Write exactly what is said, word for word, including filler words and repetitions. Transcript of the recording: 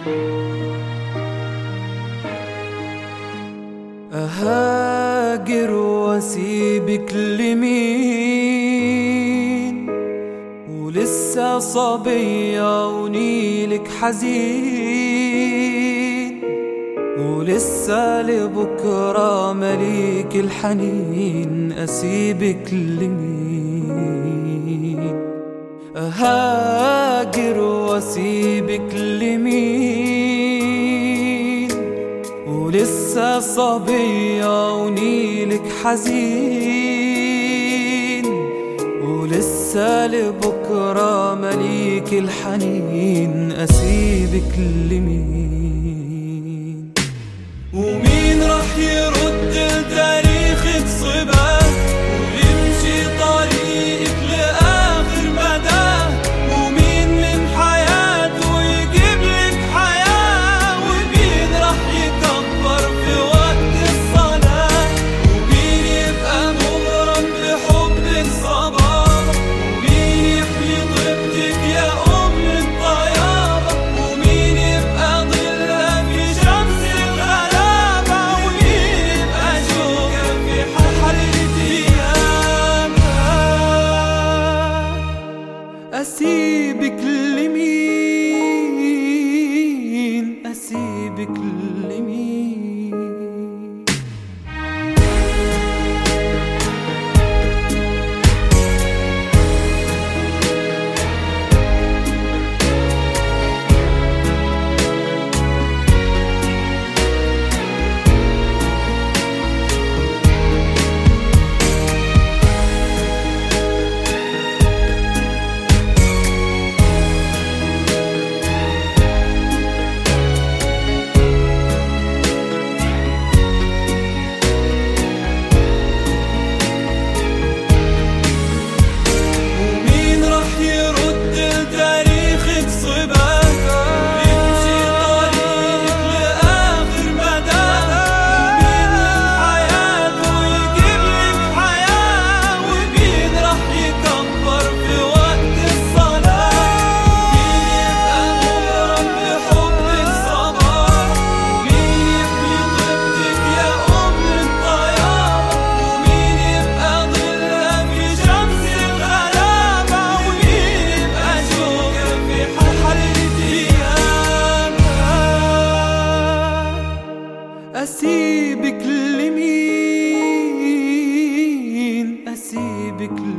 أهاجر واسيبك لمين، ولسه صبية ونيلك حزين، ولسه لبكرة مليك الحنين. أسيبك لمين؟ أهاجر واسيبك لمين، ولسه صبية ونيلك حزين، ولسه لبكرة مليك الحنين. أسيبك لمين؟ ومين راح يرد لتاريخك صباه ويمشي طريقك لآخر مداه؟ ومين من حياته يجيب لك حياة؟ ومين راح يكبر في وقت الصلاة؟ ومين يبقى مغرم بحبك صبابة؟ ومين يحمي طيبتك يا أم الطيابة؟ ومين يبقى ظلها في شمس الغلابة؟ ومين يبقى شوكة في حرة أيامها؟ أسيبك لمين؟ أسيبك لمين؟ ومين راح يرد لتاريخك صباه ويمشي طريقك لآخر مداه؟ ومين من حياته يجيب لك حياة؟ ومين راح يكبر في وقت الصلاة؟ ومين يبقى مغرم بحبك صبابة؟ ومين يحمي طيبتك يا أم الطيابة؟ ومين يبقى ظلها في شمس الغلابة؟ ومين يبقى شوكة في حرة أيامها؟ أسيبك لمين؟ أسيبك لمين؟